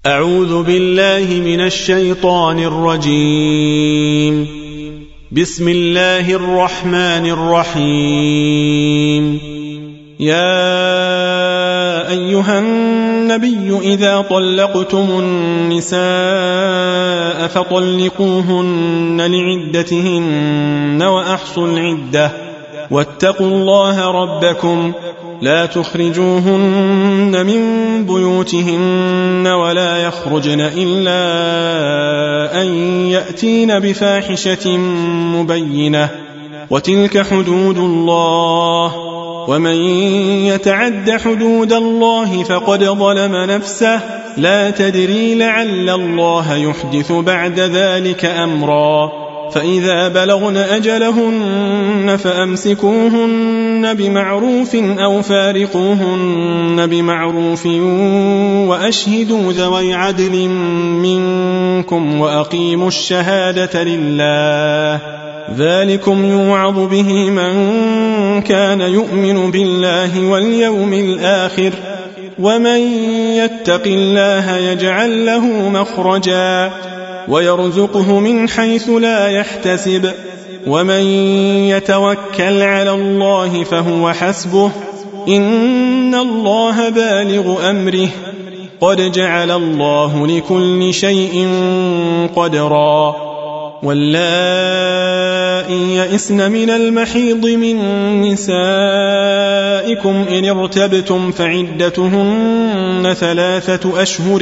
أعوذ بالله من الشيطان الرجيم. بسم الله الرحمن الرحيم. يا أيها النبي إذا طلقتم النساء فطلقوهن لعدتهن وأحصوا العدة واتقوا الله ربكم لا تخرجوهن من بيوتهن ولا يخرجن إلا أن يأتين بفاحشة مبينة وتلك حدود الله ومن يتعد حدود الله فقد ظلم نفسه لا تدري لعل الله يحدث بعد ذلك أمرا فإذا بلغن أجلهن فأمسكوهن بمعروف أو فارقوهن بمعروف وأشهدوا ذوي عدل منكم وأقيموا الشهادة لله ذلكم يوعظ به من كان يؤمن بالله واليوم الآخر ومن يتق الله يجعل له مخرجا ويرزقه من حيث لا يحتسب ومن يتوكل على الله فهو حسبه إن الله بالغ أمره قد جعل الله لكل شيء قدرا واللائي يئسن من المحيض من نسائكم إن ارتبتم فعدتهن 3 أشهر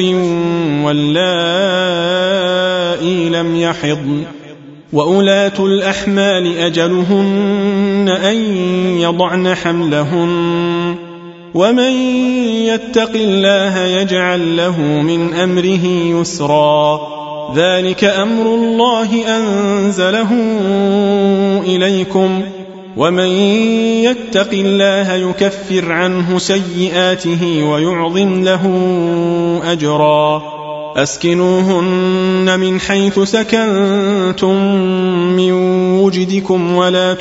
واللائي لم يحضن وأولاة الأحمال أجلهن أن يضعن حملهن ومن يتق الله يجعل له من أمره يسرا ذلك أمر الله أنزله إليكم ومن يتق الله يكفر عنه سيئاته ويعظم له أجرا أسكنوهن من حيث سكنتم من وجدكم ولا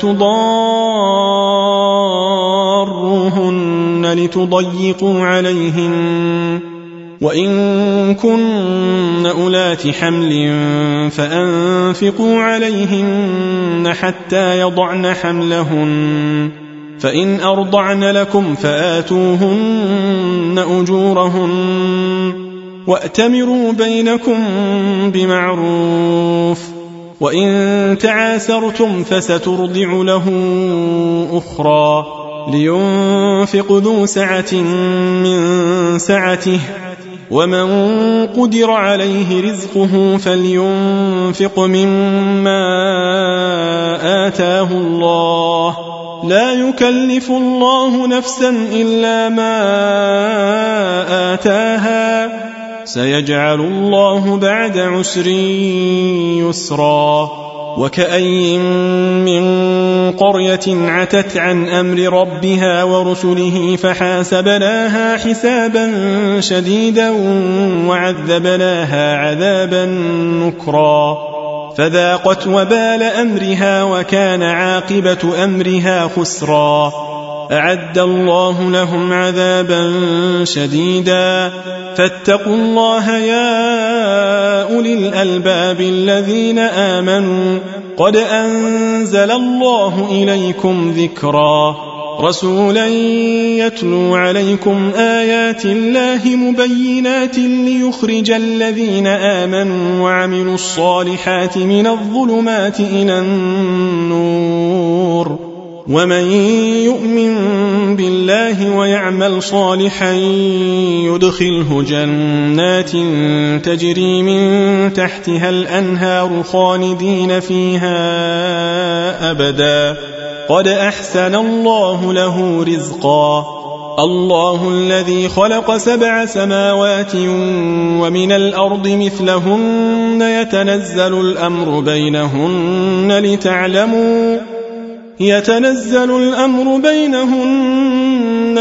تضاروهن لتضيقوا عليهن وإن كن أولات حمل فأنفقوا عليهن حتى يضعن حملهن فإن أرضعن لكم فآتوهن أجورهن وأتمروا بينكم بمعروف وإن تعاسرتم فسترضع له أخرى لينفق ذو سعة من سعته ومن قدر عليه رزقه فلينفق مما آتاه الله لا يكلف الله نفسا إلا ما آتاها سيجعل الله بعد عسر يسرا وكأي من قرية عتت عن أمر ربها ورسله فحاسبناها حسابا شديدا وعذبناها عذابا نكرا فذاقت وبال أمرها وكان عاقبة أمرها خسرا أعد الله لهم عذابا شديدا فاتقوا الله يا أولي الألباب الذين آمنوا قد أنزل الله إليكم ذكرا رسولا يتلو عليكم آيات الله مبينات ليخرج الذين آمنوا وعملوا الصالحات من الظلمات إلى النور ومن يؤمن بالله ويعمل صالحا يدخله جنات تجري من تحتها الأنهار خالدين فيها أبدا قد أحسن الله له رزقا الله الذي خلق 7 سماوات ومن الأرض مثلهن يتنزل الأمر بينهن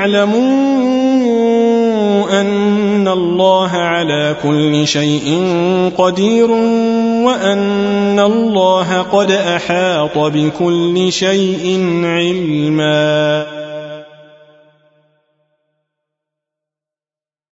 لتعلموا أن الله على كل شيء قدير وأن الله قد أحاط بكل شيء علما